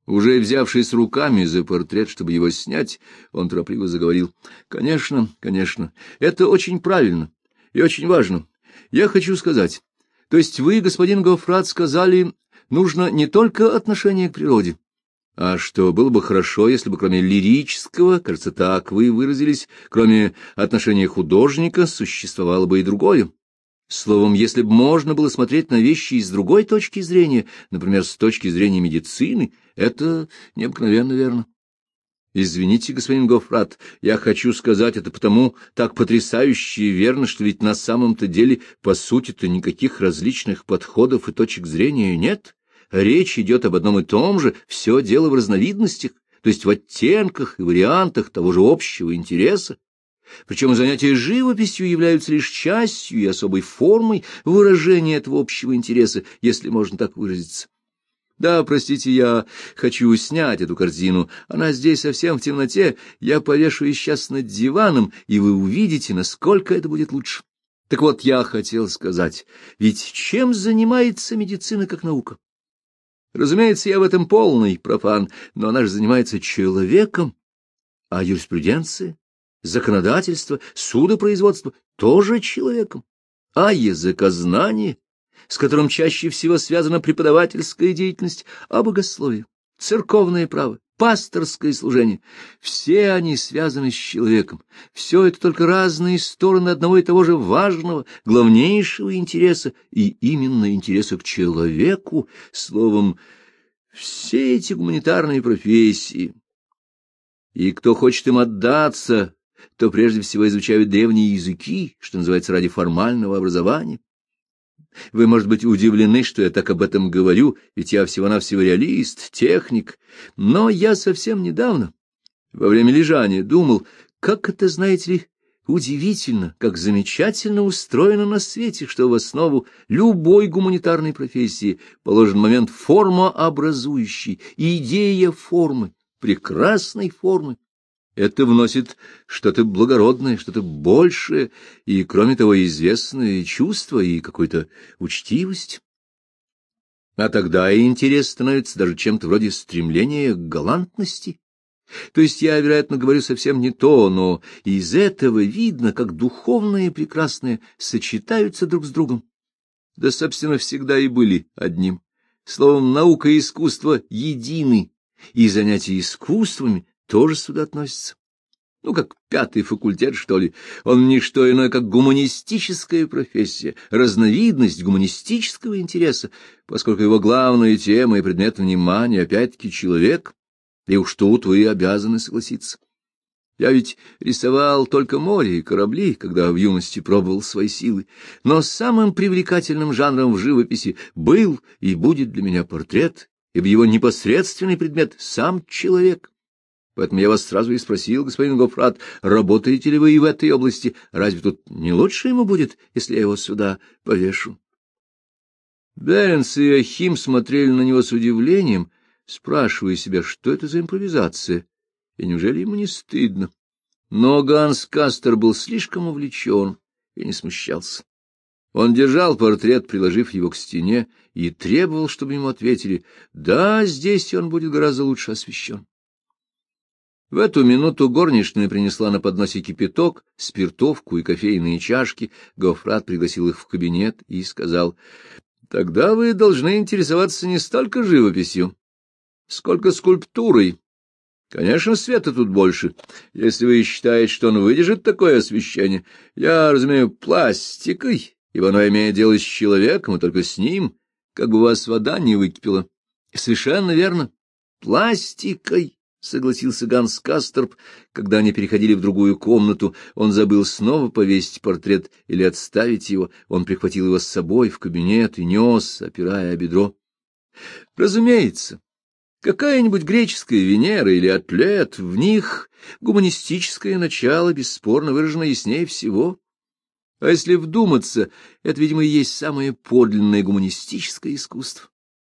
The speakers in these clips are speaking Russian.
Уже взявшись руками за портрет, чтобы его снять, он торопливо заговорил. — Конечно, конечно, это очень правильно и очень важно. Я хочу сказать, то есть вы, господин Гоффрат, сказали, нужно не только отношение к природе, а что было бы хорошо, если бы кроме лирического, кажется, так вы выразились, кроме отношения художника, существовало бы и другое. Словом, если бы можно было смотреть на вещи с другой точки зрения, например, с точки зрения медицины, это необыкновенно верно. Извините, господин Гоффрат, я хочу сказать это потому так потрясающе верно, что ведь на самом-то деле, по сути-то, никаких различных подходов и точек зрения нет. Речь идет об одном и том же, все дело в разновидностях, то есть в оттенках и вариантах того же общего интереса. Причем занятия живописью являются лишь частью и особой формой выражения этого общего интереса, если можно так выразиться. Да, простите, я хочу снять эту картину. Она здесь совсем в темноте. Я повешу ее сейчас над диваном, и вы увидите, насколько это будет лучше. Так вот, я хотел сказать, ведь чем занимается медицина как наука? Разумеется, я в этом полный профан, но она же занимается человеком, а юриспруденция, законодательство, судопроизводство тоже человеком, а языкознание, с которым чаще всего связана преподавательская деятельность, а богословие, церковное право, пасторское служение, все они связаны с человеком. Все это только разные стороны одного и того же важного, главнейшего интереса, и именно интереса к человеку, словом, все эти гуманитарные профессии. И кто хочет им отдаться, то прежде всего изучают древние языки, что называется, ради формального образования. Вы, может быть, удивлены, что я так об этом говорю, ведь я всего-навсего реалист, техник, но я совсем недавно, во время лежания, думал, как это, знаете ли, удивительно, как замечательно устроено на свете, что в основу любой гуманитарной профессии положен момент формообразующий, идея формы, прекрасной формы. Это вносит что-то благородное, что-то большее, и, кроме того, известное чувство и какую-то учтивость. А тогда и интерес становится даже чем-то вроде стремления к галантности. То есть я, вероятно, говорю совсем не то, но из этого видно, как духовное и прекрасное сочетаются друг с другом. Да, собственно, всегда и были одним. Словом, наука и искусство едины, и занятия искусствами тоже сюда относится. Ну, как 5-й факультет, что ли. Он не что иное, как гуманистическая профессия, разновидность гуманистического интереса, поскольку его главная тема и предмет внимания опять-таки человек, и уж тут вы обязаны согласиться. Я ведь рисовал только море и корабли, когда в юности пробовал свои силы, но самым привлекательным жанром в живописи был и будет для меня портрет, ибо его непосредственный предмет — сам человек. Поэтому я вас сразу и спросил, господин Гоффрат, работаете ли вы и в этой области? Разве тут не лучше ему будет, если я его сюда повешу? Беренс и Ахим смотрели на него с удивлением, спрашивая себя, что это за импровизация, и неужели ему не стыдно? Но Ганс Кастер был слишком увлечен и не смущался. Он держал портрет, приложив его к стене, и требовал, чтобы ему ответили: да, здесь он будет гораздо лучше освещен. В эту минуту горничная принесла на подносе кипяток, спиртовку и кофейные чашки. Гоффрат пригласил их в кабинет и сказал: тогда вы должны интересоваться не столько живописью, сколько скульптурой. Конечно, света тут больше, если вы считаете, что он выдержит такое освещение. Я разумею пластикой, ибо оно имеет дело с человеком, и только с ним, как бы у вас вода не выкипела. Совершенно верно, пластикой. — согласился Ганс Касторп, когда они переходили в другую комнату. Он забыл снова повесить портрет или отставить его. Он прихватил его с собой в кабинет и нес, опирая о бедро. Разумеется, какая-нибудь греческая Венера или Атлет, в них гуманистическое начало бесспорно выражено яснее всего. А если вдуматься, это, видимо, и есть самое подлинное гуманистическое искусство.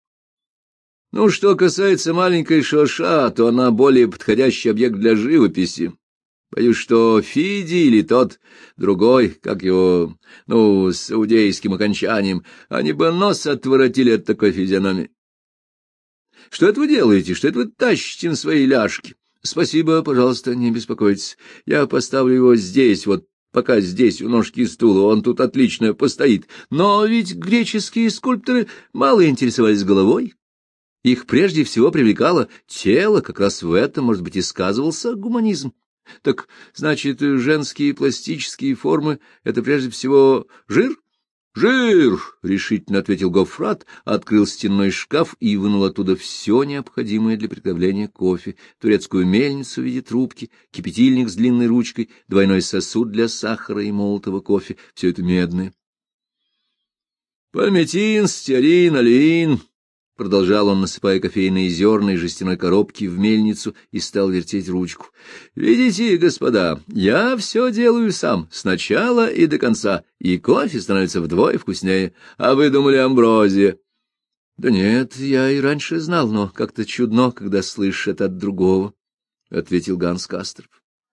Ну, что касается маленькой Шоша, то она более подходящий объект для живописи. Боюсь, что Фиди или тот другой, как его, с иудейским окончанием, они бы нос отворотили от такой физиономии. Что это вы делаете? Что это вы тащите на свои ляжки? Спасибо, пожалуйста, не беспокойтесь. Я поставлю его здесь, вот пока здесь, у ножки стула, он тут отлично постоит. Но ведь греческие скульпторы мало интересовались головой. Их прежде всего привлекало тело, как раз в этом, может быть, и сказывался гуманизм. Так, значит, женские пластические формы — это прежде всего жир? — Жир! — решительно ответил Гоффрат, открыл стенной шкаф и вынул оттуда все необходимое для приготовления кофе: турецкую мельницу в виде трубки, кипятильник с длинной ручкой, двойной сосуд для сахара и молотого кофе — все это медное. — Пальмитин, стеарин, олеин! — продолжал он, насыпая кофейные зерна из жестяной коробки в мельницу, и стал вертеть ручку. — Видите, господа, я все делаю сам, с начала и до конца, и кофе становится вдвое вкуснее. А вы думали, амброзия? — Да нет, я и раньше знал, но как-то чудно, когда слышишь это от другого, — ответил Ганс Касторп.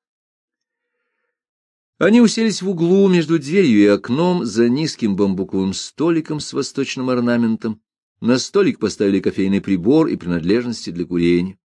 Они уселись в углу между дверью и окном за низким бамбуковым столиком с восточным орнаментом. На столик поставили кофейный прибор и принадлежности для курения.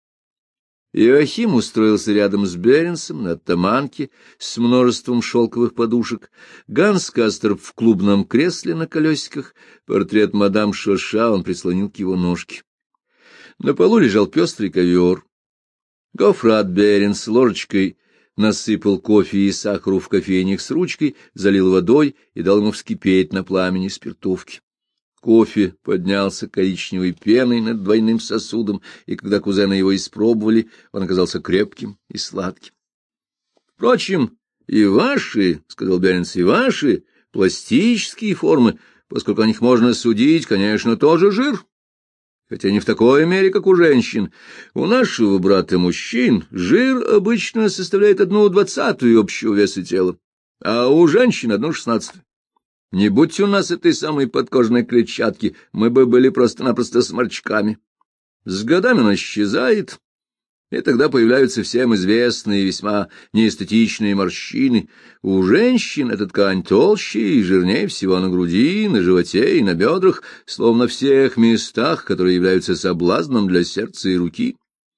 Иоахим устроился рядом с Беренсом на оттаманке с множеством шелковых подушек, Ганс Касторп в клубном кресле на колесиках, портрет мадам Шоша он прислонил к его ножке. На полу лежал пестрый ковер. Гоффрат Беренс ложечкой насыпал кофе и сахару в кофейник с ручкой, залил водой и дал ему вскипеть на пламени спиртовки. Кофе поднялся коричневой пеной над двойным сосудом, и когда кузены его испробовали, он оказался крепким и сладким. — Впрочем, и ваши, — сказал Беренс, — и ваши пластические формы, поскольку о них можно судить, конечно, тоже жир. Хотя не в такой мере, как у женщин. У нашего брата-мужчин жир обычно составляет 1/20 общего веса тела, а у женщин 1/16. Не будь у нас этой самой подкожной клетчатки, мы бы были просто-напросто сморчками. С годами она исчезает, и тогда появляются всем известные весьма неэстетичные морщины. У женщин эта ткань толще и жирнее всего на груди, на животе и на бедрах, словно в всех местах, которые являются соблазном для сердца и руки.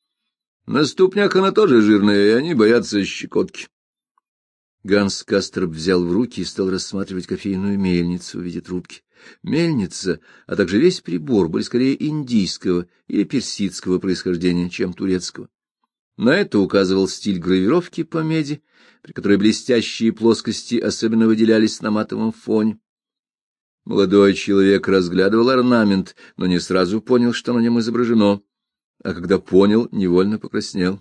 На ступнях она тоже жирная, и они боятся щекотки. Ганс Касторп взял в руки и стал рассматривать кофейную мельницу в виде трубки. Мельница, а также весь прибор были скорее индийского или персидского происхождения, чем турецкого. На это указывал стиль гравировки по меди, при которой блестящие плоскости особенно выделялись на матовом фоне. Молодой человек разглядывал орнамент, но не сразу понял, что на нем изображено, а когда понял, невольно покраснел.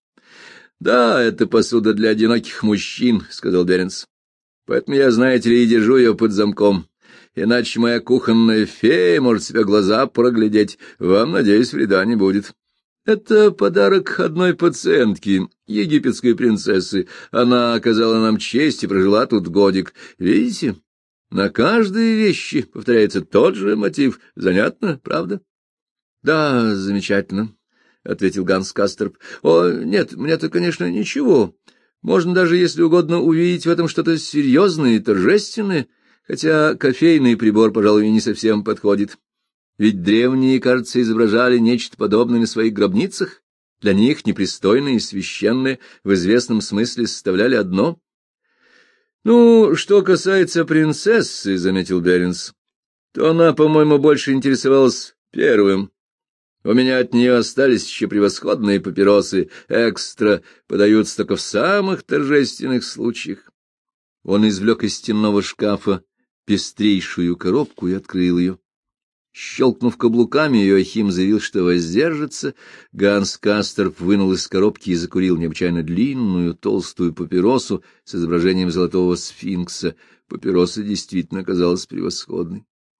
— Да, это посуда для одиноких мужчин, — сказал Беренс. — Поэтому я, знаете ли, и держу ее под замком. Иначе моя кухонная фея может себе глаза проглядеть. Вам, надеюсь, вреда не будет. Это подарок одной пациентки, египетской принцессы. Она оказала нам честь и прожила тут годик. Видите, на каждой вещи повторяется тот же мотив. Занятно, правда? — Да, замечательно, — ответил Ганс Касторп. — О, нет, мне-то, конечно, ничего. Можно даже, если угодно, увидеть в этом что-то серьезное и торжественное, хотя кофейный прибор, пожалуй, не совсем подходит. Ведь древние, кажется, изображали нечто подобное на своих гробницах. Для них непристойное и священное в известном смысле составляли одно. — Ну, что касается принцессы, — заметил Беренс, — то она, по-моему, больше интересовалась первым. У меня от нее остались еще превосходные папиросы, экстра, подаются только в самых торжественных случаях. Он извлек из стенного шкафа пестрейшую коробку и открыл ее. Щелкнув каблуками, Иоахим заявил, что воздержится. Ганс Касторп вынул из коробки и закурил необычайно длинную, толстую папиросу с изображением золотого сфинкса. Папироса действительно оказалась превосходной.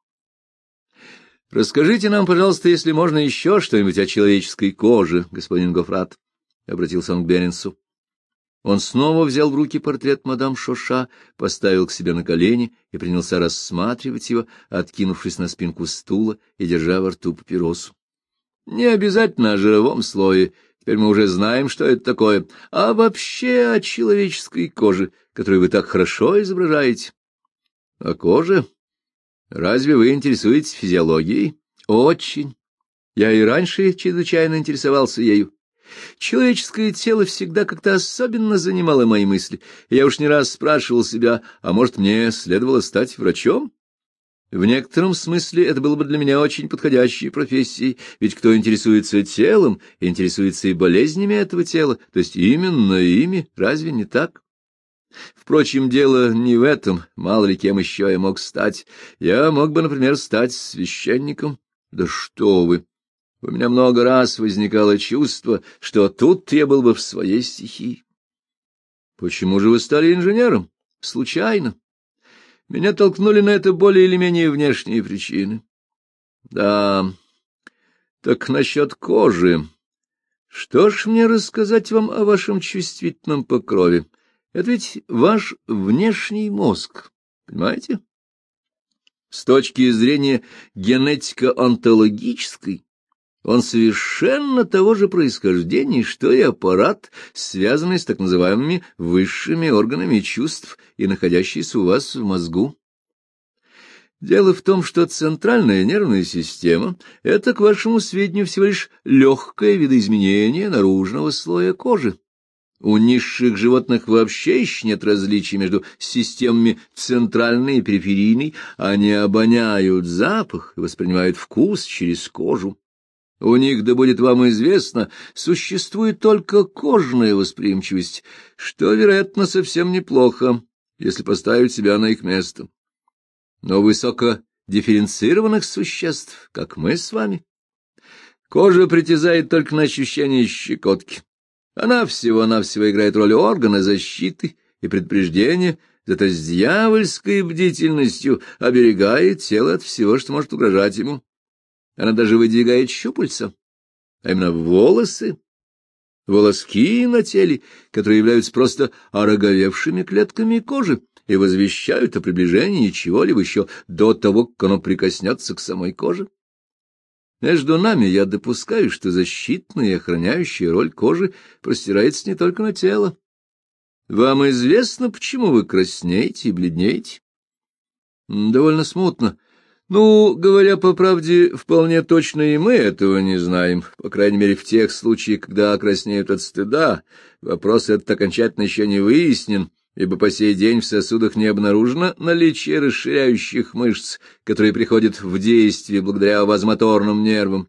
— Расскажите нам, пожалуйста, если можно, еще что-нибудь о человеческой коже, господин Гофрат, — обратился он к Беренсу. Он снова взял в руки портрет мадам Шоша, поставил к себе на колени и принялся рассматривать его, откинувшись на спинку стула и держа во рту папиросу. — Не обязательно о жировом слое, теперь мы уже знаем, что это такое, а вообще о человеческой коже, которую вы так хорошо изображаете. — О коже? Разве вы интересуетесь физиологией? — Очень. Я и раньше чрезвычайно интересовался ею. Человеческое тело всегда как-то особенно занимало мои мысли. Я уж не раз спрашивал себя, а может, мне следовало стать врачом? В некотором смысле это было бы для меня очень подходящей профессией, ведь кто интересуется телом, интересуется и болезнями этого тела, то есть именно ими, разве не так? Впрочем, дело не в этом, мало ли кем еще я мог стать. Я мог бы, например, стать священником. Да что вы! У меня много раз возникало чувство, что тут я был бы в своей стихии. Почему же вы стали инженером? Случайно. Меня толкнули на это более или менее внешние причины. Да, так насчет кожи. Что ж мне рассказать вам о вашем чувствительном покрове? Это ведь ваш внешний мозг, понимаете? С точки зрения генетико-онтологической, он совершенно того же происхождения, что и аппарат, связанный с так называемыми высшими органами чувств и находящийся у вас в мозгу. Дело в том, что центральная нервная система — это, к вашему сведению, всего лишь легкое видоизменение наружного слоя кожи. У низших животных вообще еще нет различий между системами центральной и периферийной, они обоняют запах и воспринимают вкус через кожу. У них, да будет вам известно, существует только кожная восприимчивость, что, вероятно, совсем неплохо, если поставить себя на их место. Но высокодифференцированных существ, как мы с вами, кожа притязает только на ощущение щекотки. Она всего-навсего играет роль органа защиты и предупреждения, зато с дьявольской бдительностью оберегает тело от всего, что может угрожать ему. Она даже выдвигает щупальца, а именно волосы, волоски на теле, которые являются просто ороговевшими клетками кожи и возвещают о приближении чего-либо еще до того, как оно прикоснется к самой коже. Между нами я допускаю, что защитная и охраняющая роль кожи простирается не только на тело. Вам известно, почему вы краснеете и бледнеете? Довольно смутно. Ну, говоря по правде, вполне точно и мы этого не знаем, по крайней мере, в тех случаях, когда краснеют от стыда. Вопрос этот окончательно еще не выяснен, ибо по сей день в сосудах не обнаружено наличие расширяющих мышц, которые приходят в действие благодаря вазомоторным нервам.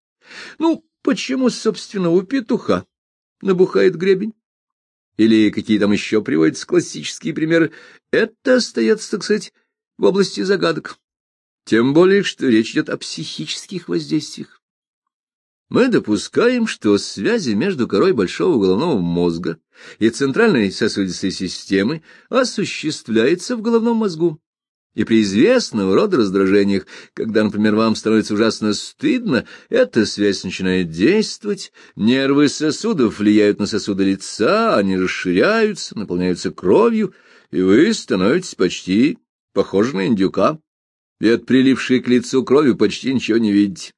Ну, почему, собственно, у петуха набухает гребень? Или какие там еще приводятся классические примеры? Это остается, так сказать, в области загадок. Тем более, что речь идет о психических воздействиях. Мы допускаем, что связи между корой большого головного мозга и центральной сосудистой системой осуществляются в головном мозгу. И при известного рода раздражениях, когда, например, вам становится ужасно стыдно, эта связь начинает действовать, нервы сосудов влияют на сосуды лица, они расширяются, наполняются кровью, и вы становитесь почти похожи на индюка. И от прилившей к лицу крови почти ничего не видите.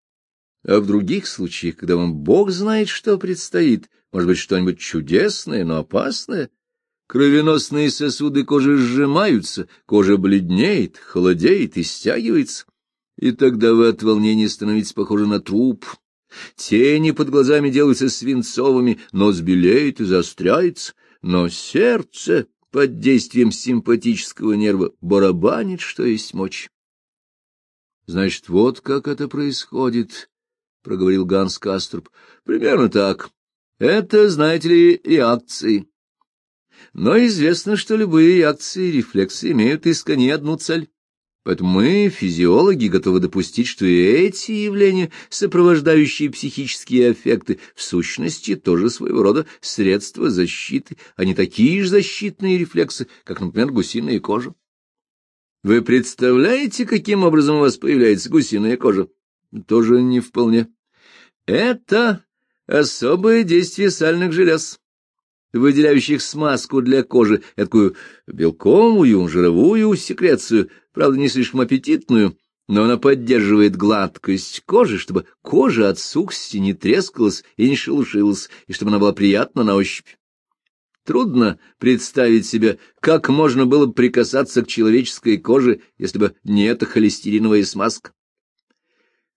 А в других случаях, когда вам Бог знает, что предстоит, может быть, что-нибудь чудесное, но опасное, кровеносные сосуды кожи сжимаются, кожа бледнеет, холодеет и стягивается, и тогда вы от волнения становитесь похожи на труп. Тени под глазами делаются свинцовыми, нос белеет и заостряется, но сердце под действием симпатического нерва барабанит, что есть мочь. — Значит, вот как это происходит, — проговорил Ганс Касторп. — Примерно так. Это, знаете ли, реакции. Но известно, что любые реакции и рефлексы имеют искони одну цель. Поэтому мы, физиологи, готовы допустить, что и эти явления, сопровождающие психические аффекты, в сущности тоже своего рода средства защиты, а не такие же защитные рефлексы, как, например, гусиная кожа. Вы представляете, каким образом у вас появляется гусиная кожа? Тоже не вполне. Это особое действие сальных желез, выделяющих смазку для кожи, такую белковую, жировую секрецию, правда, не слишком аппетитную, но она поддерживает гладкость кожи, чтобы кожа от сухости не трескалась и не шелушилась, и чтобы она была приятна на ощупь. Трудно представить себе, как можно было бы прикасаться к человеческой коже, если бы не эта холестериновая смазка. В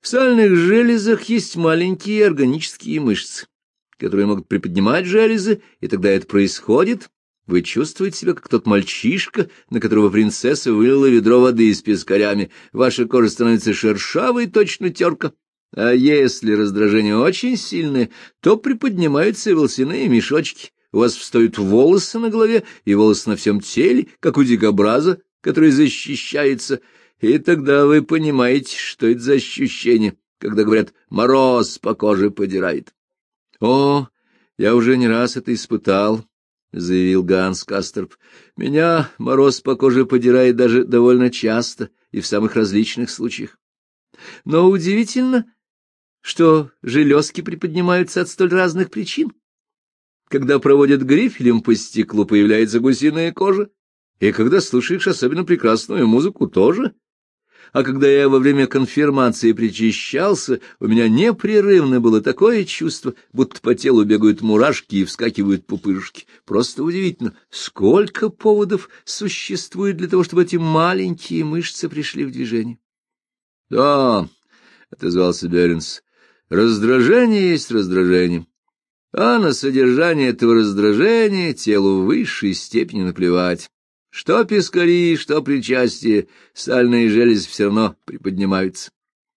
В сальных железах есть маленькие органические мышцы, которые могут приподнимать железы, и тогда это происходит. Вы чувствуете себя, как тот мальчишка, на которого принцесса вылила ведро воды с пескарями. Ваша кожа становится шершавой, точно терка. А если раздражение очень сильное, то приподнимаются и волосяные мешочки. У вас встают волосы на голове и волосы на всем теле, как у дикобраза, который защищается. И тогда вы понимаете, что это за ощущение, когда говорят «мороз по коже подирает». — О, я уже не раз это испытал, — заявил Ганс Касторп. — Меня мороз по коже подирает даже довольно часто и в самых различных случаях. Но удивительно, что железки приподнимаются от столь разных причин. Когда проводят грифелем по стеклу, появляется гусиная кожа, и когда слушаешь особенно прекрасную музыку, тоже. А когда я во время конфирмации причащался, у меня непрерывно было такое чувство, будто по телу бегают мурашки и вскакивают пупырышки. Просто удивительно, сколько поводов существует для того, чтобы эти маленькие мышцы пришли в движение. — Да, — отозвался Беренс, — раздражение есть раздражение. А на содержание этого раздражения телу в высшей степени наплевать. Что пескари, что причастие, сальные железы все равно приподнимаются.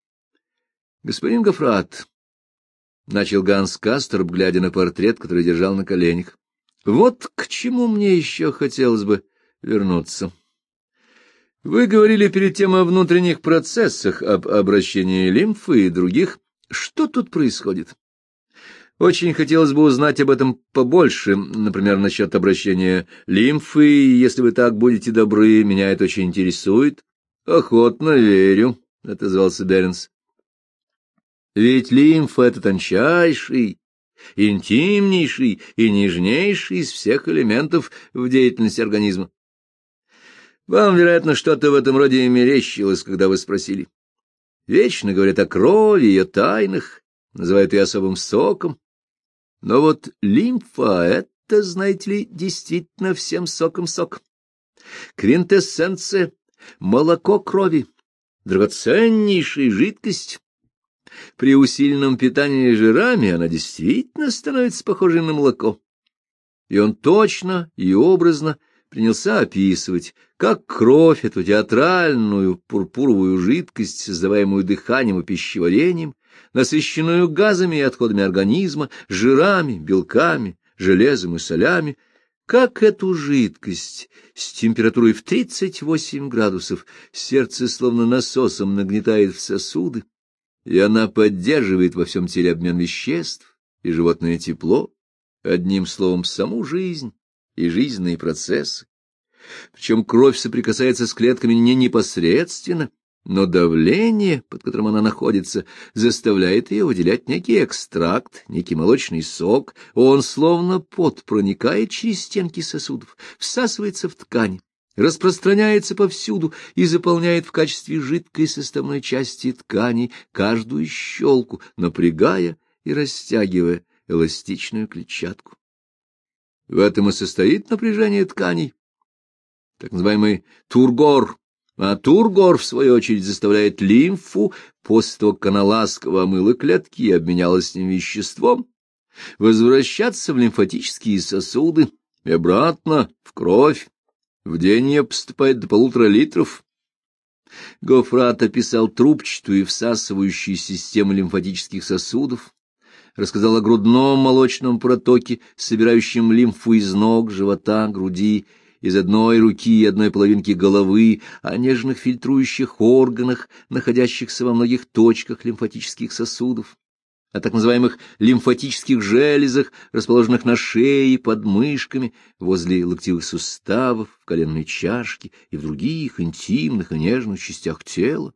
— Господин Гофрат, — начал Ганс Касторп, глядя на портрет, который держал на коленях, — вот к чему мне еще хотелось бы вернуться. Вы говорили перед тем о внутренних процессах, об обращении лимфы и других. Что тут происходит? Очень хотелось бы узнать об этом побольше, например, насчет обращения лимфы, если вы так будете добры, меня это очень интересует. — Охотно верю, — отозвался Беренс. — Ведь лимфа — это тончайший, интимнейший и нежнейший из всех элементов в деятельности организма. Вам, вероятно, что-то в этом роде мерещилось, когда вы спросили. Вечно говорят о крови и о тайнах, называют ее особым соком. Но вот лимфа — это, знаете ли, действительно всем соком сок. Квинтэссенция, молоко крови, драгоценнейшая жидкость. При усиленном питании жирами она действительно становится похожей на молоко. И он точно и образно принялся описывать, как кровь, эту театральную пурпуровую жидкость, создаваемую дыханием и пищеварением, насыщенную газами и отходами организма, жирами, белками, железом и солями, как эту жидкость с температурой в 38 градусов сердце словно насосом нагнетает в сосуды, и она поддерживает во всем теле обмен веществ и животное тепло, одним словом, саму жизнь и жизненные процессы. Причем кровь соприкасается с клетками не непосредственно, но давление, под которым она находится, заставляет ее выделять некий экстракт, некий молочный сок. Он, словно пот, проникает через стенки сосудов, всасывается в ткань, распространяется повсюду и заполняет в качестве жидкой составной части ткани каждую щелку, напрягая и растягивая эластичную клетчатку. В этом и состоит напряжение тканей, так называемый тургор. А тургор, в свою очередь, заставляет лимфу, после того, как она ласково омыла клетки и обменялась с ним веществом, возвращаться в лимфатические сосуды и обратно в кровь. В день ее поступает до 1,5 литра. Гофрат описал трубчатую и всасывающую систему лимфатических сосудов, рассказал о грудном молочном протоке, собирающем лимфу из ног, живота, груди, из одной руки и одной половинки головы, о нежных фильтрующих органах, находящихся во многих точках лимфатических сосудов, о так называемых лимфатических железах, расположенных на шее, под мышками, возле локтевых суставов, в коленной чашке и в других интимных и нежных частях тела.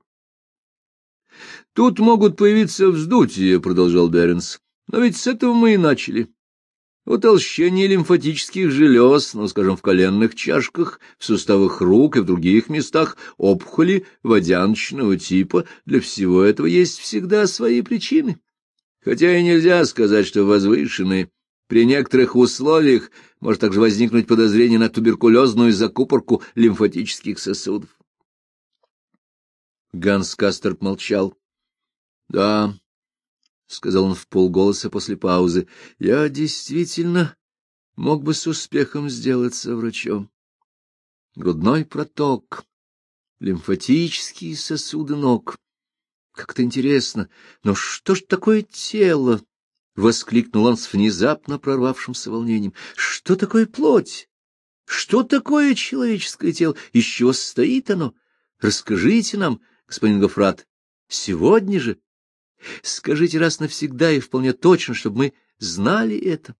«Тут могут появиться вздутия», — продолжал Беренс, — «но ведь с этого мы и начали. Утолщение лимфатических желез, ну, скажем, в коленных чашках, в суставах рук и в других местах, опухоли водяночного типа, для всего этого есть всегда свои причины. Хотя и нельзя сказать, что возвышенные. При некоторых условиях может также возникнуть подозрение на туберкулезную закупорку лимфатических сосудов». Ганс Касторп молчал. — Да, — сказал он вполголоса после паузы, — я действительно мог бы с успехом сделаться врачом. Грудной проток, лимфатические сосуды ног. Как-то интересно, но что ж такое тело? — воскликнул он с внезапно прорвавшимся волнением. — Что такое плоть? Что такое человеческое тело? Из чего состоит оно? Расскажите нам, господин Гоффрат, сегодня же. Скажите раз навсегда и вполне точно, чтобы мы знали это.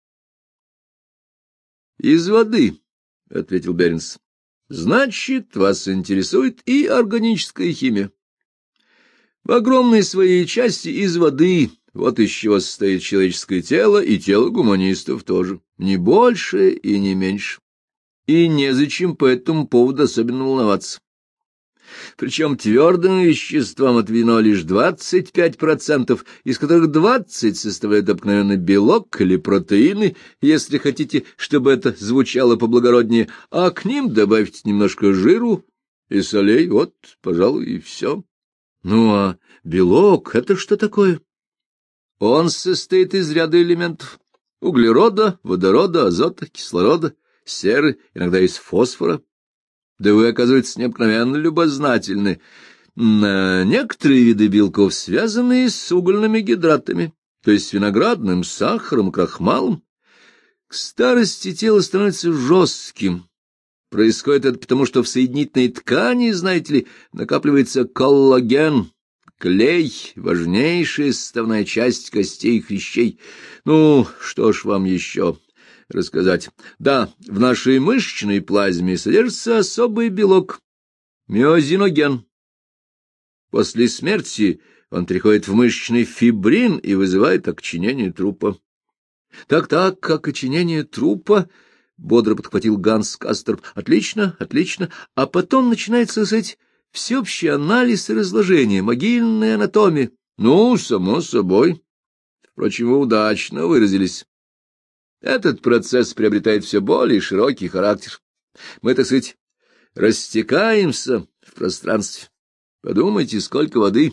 — Из воды, — ответил Беренс. — Значит, вас интересует и органическая химия. В огромной своей части из воды, вот из чего состоит человеческое тело, и тело гуманистов тоже, не больше и не меньше. И незачем по этому поводу особенно волноваться. Причем твердым веществам отведено лишь 25%, из которых 20% составляют обыкновенный белок или протеины, если хотите, чтобы это звучало поблагороднее, а к ним добавьте немножко жиру и солей, вот, пожалуй, и все. Ну а белок — это что такое? Он состоит из ряда элементов: углерода, водорода, азота, кислорода, серы, иногда из фосфора. Да вы, оказывается, необыкновенно любознательны. Некоторые виды белков связаны с угольными гидратами, то есть с виноградным сахаром, крахмалом. К старости тело становится жестким. Происходит это потому, что в соединительной ткани, знаете ли, накапливается коллаген, клей, важнейшая составная часть костей и хрящей. Ну, что ж вам еще рассказать? Да, в нашей мышечной плазме содержится особый белок — миозиноген. После смерти он переходит в мышечный фибрин и вызывает окоченение трупа. Так, окоченение трупа, — бодро подхватил Ганс Касторп. — Отлично, отлично. А потом начинается, так сказать, всеобщий анализ и разложение, могильная анатомия. Ну, само собой. Впрочем, вы удачно выразились. Этот процесс приобретает все более широкий характер. Мы, так сказать, растекаемся в пространстве. Подумайте, сколько воды.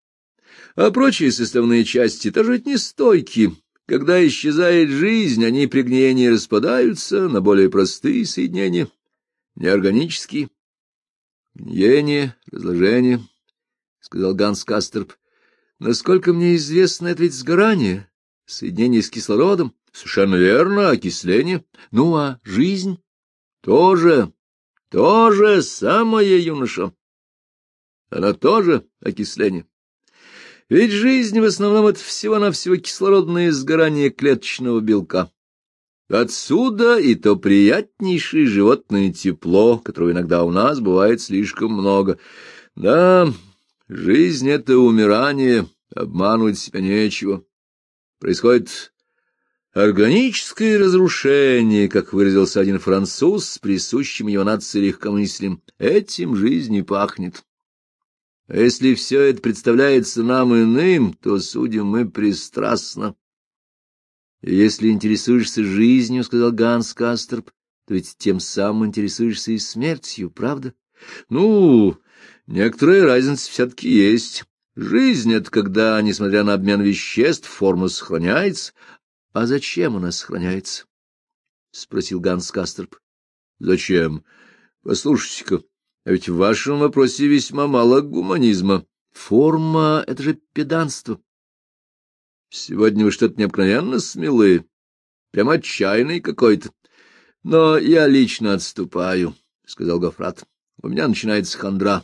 А прочие составные части тоже ведь нестойки. Когда исчезает жизнь, они при гниении распадаются на более простые соединения, неорганические. Гниение, разложение, — сказал Ганс Касторп. Насколько мне известно, это ведь сгорание, соединение с кислородом. Совершенно верно, окисление. Ну, а жизнь? То же самое, юноша. Она тоже окисление. Ведь жизнь в основном это всего-навсего кислородное сгорание клеточного белка. Отсюда и то приятнейшее животное тепло, которого иногда у нас бывает слишком много. Да, жизнь — это умирание, обманывать себя нечего. Происходит органическое разрушение, как выразился один француз с присущим его нации легкомыслием. Этим жизнь и пахнет. А если все это представляется нам иным, то судим мы пристрастно. — Если интересуешься жизнью, — сказал Ганс Касторп, — то ведь тем самым интересуешься и смертью, правда? — Ну, некоторая разница все-таки есть. Жизнь — это когда, несмотря на обмен веществ, форма сохраняется. — А зачем она сохраняется? — спросил Ганс Касторп. — Зачем? Послушайте-ка. А ведь в вашем вопросе весьма мало гуманизма. Форма — это же педанство. Сегодня вы что-то необыкновенно смелые, прям отчаянный какой-то. Но я лично отступаю, — сказал Гоффрат. У меня начинается хандра.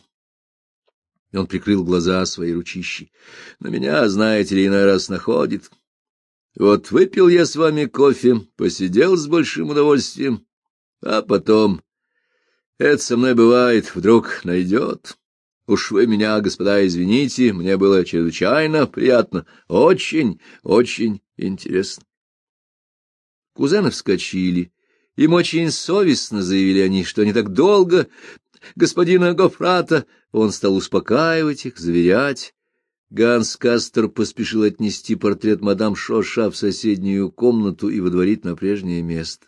И он прикрыл глаза своей ручищей. На меня, знаете ли, иной раз находит. Вот выпил я с вами кофе, посидел с большим удовольствием, а потом... Это со мной бывает, вдруг найдет. Уж вы меня, господа, извините, мне было чрезвычайно приятно, очень, очень интересно. Кузены вскочили. Им очень совестно, заявили они, что они так долго... Господина Гоффрата, он стал успокаивать их, заверять. Ганс Кастер поспешил отнести портрет мадам Шоша в соседнюю комнату и водворить на прежнее место.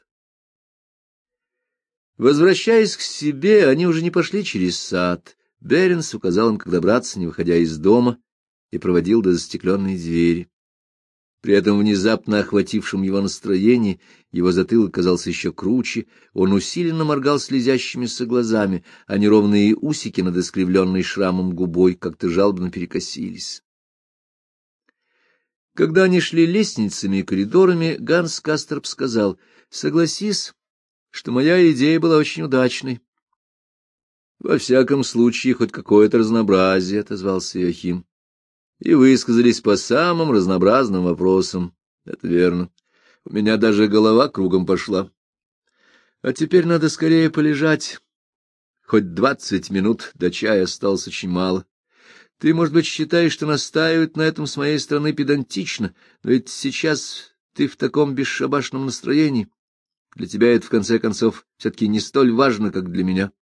Возвращаясь к себе, они уже не пошли через сад. Беренс указал им, как добраться, не выходя из дома, и проводил до застекленной двери. При этом внезапно охватившем его настроении его затылок казался еще круче, он усиленно моргал слезящимися глазами, а неровные усики над искривленной шрамом губой как-то жалобно перекосились. Когда они шли лестницами и коридорами, Ганс Касторп сказал: «Согласись, что моя идея была очень удачной». «Во всяком случае, хоть какое-то разнообразие», — отозвался Иоахим. «И высказались по самым разнообразным вопросам. Это верно. У меня даже голова кругом пошла. А теперь надо скорее полежать. Хоть 20 минут, до чая осталось очень мало. Ты, может быть, считаешь, что настаивать на этом с моей стороны педантично, но ведь сейчас ты в таком бесшабашном настроении. Для тебя это, в конце концов, все-таки не столь важно, как для меня».